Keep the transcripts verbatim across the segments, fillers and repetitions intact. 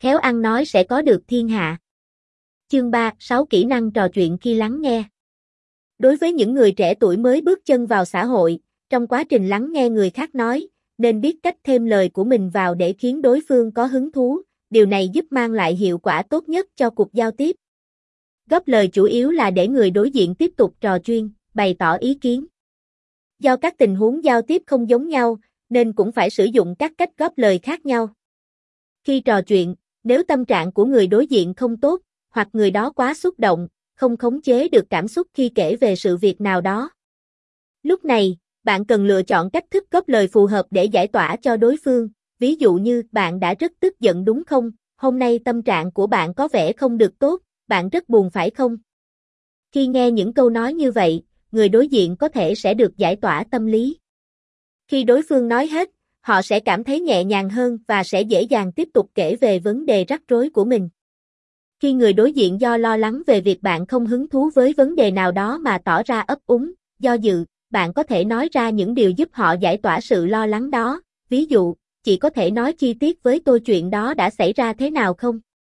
khéo ăn nói sẽ có được thiên hạ. Chương ba, sáu kỹ năng trò chuyện khi lắng nghe. Đối với những người trẻ tuổi mới bước chân vào xã hội, trong quá trình lắng nghe người khác nói, nên biết cách thêm lời của mình vào để khiến đối phương có hứng thú, điều này giúp mang lại hiệu quả tốt nhất cho cuộc giao tiếp. Góp lời chủ yếu là để người đối diện tiếp tục trò chuyện, bày tỏ ý kiến. Do các tình huống giao tiếp không giống nhau, nên cũng phải sử dụng các cách góp lời khác nhau. Khi trò chuyện, nếu tâm trạng của người đối diện không tốt, hoặc người đó quá xúc động, không khống chế được cảm xúc khi kể về sự việc nào đó. Lúc này, bạn cần lựa chọn cách thức góp lời phù hợp để giải tỏa cho đối phương, ví dụ như bạn đã rất tức giận đúng không, hôm nay tâm trạng của bạn có vẻ không được tốt, bạn rất buồn phải không? Khi nghe những câu nói như vậy, người đối diện có thể sẽ được giải tỏa tâm lý. Khi đối phương nói hết, họ sẽ cảm thấy nhẹ nhàng hơn và sẽ dễ dàng tiếp tục kể về vấn đề rắc rối của mình. Khi người đối diện do lo lắng về việc bạn không hứng thú với vấn đề nào đó mà tỏ ra ấp úng, do dự, bạn có thể nói ra những điều giúp họ giải tỏa sự lo lắng đó. Ví dụ, chị có thể nói chi tiết với tôi chuyện đó đã xảy ra thế nào không?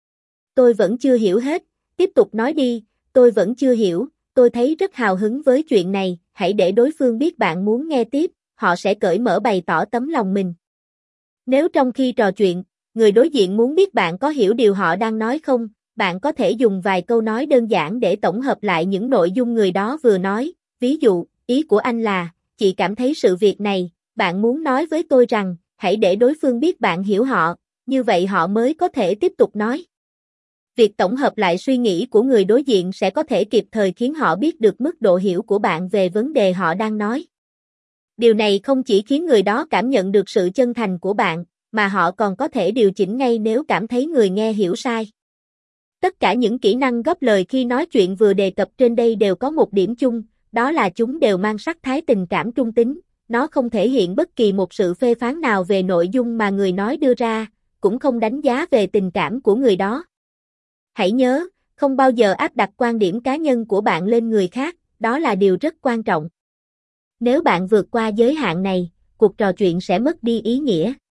Tôi vẫn chưa hiểu hết, tiếp tục nói đi, tôi vẫn chưa hiểu, tôi thấy rất hào hứng với chuyện này, hãy để đối phương biết bạn muốn nghe tiếp, họ sẽ cởi mở bày tỏ tấm lòng mình. Nếu trong khi trò chuyện, người đối diện muốn biết bạn có hiểu điều họ đang nói không, bạn có thể dùng vài câu nói đơn giản để tổng hợp lại những nội dung người đó vừa nói, ví dụ, ý của anh là, chị cảm thấy sự việc này, bạn muốn nói với tôi rằng, hãy để đối phương biết bạn hiểu họ, như vậy họ mới có thể tiếp tục nói. Việc tổng hợp lại suy nghĩ của người đối diện sẽ có thể kịp thời khiến họ biết được mức độ hiểu của bạn về vấn đề họ đang nói. Điều này không chỉ khiến người đó cảm nhận được sự chân thành của bạn, mà họ còn có thể điều chỉnh ngay nếu cảm thấy người nghe hiểu sai. Tất cả những kỹ năng góp lời khi nói chuyện vừa đề cập trên đây đều có một điểm chung, đó là chúng đều mang sắc thái tình cảm trung tính, nó không thể hiện bất kỳ một sự phê phán nào về nội dung mà người nói đưa ra, cũng không đánh giá về tình cảm của người đó. Hãy nhớ, không bao giờ áp đặt quan điểm cá nhân của bạn lên người khác, đó là điều rất quan trọng. Nếu bạn vượt qua giới hạn này, cuộc trò chuyện sẽ mất đi ý nghĩa.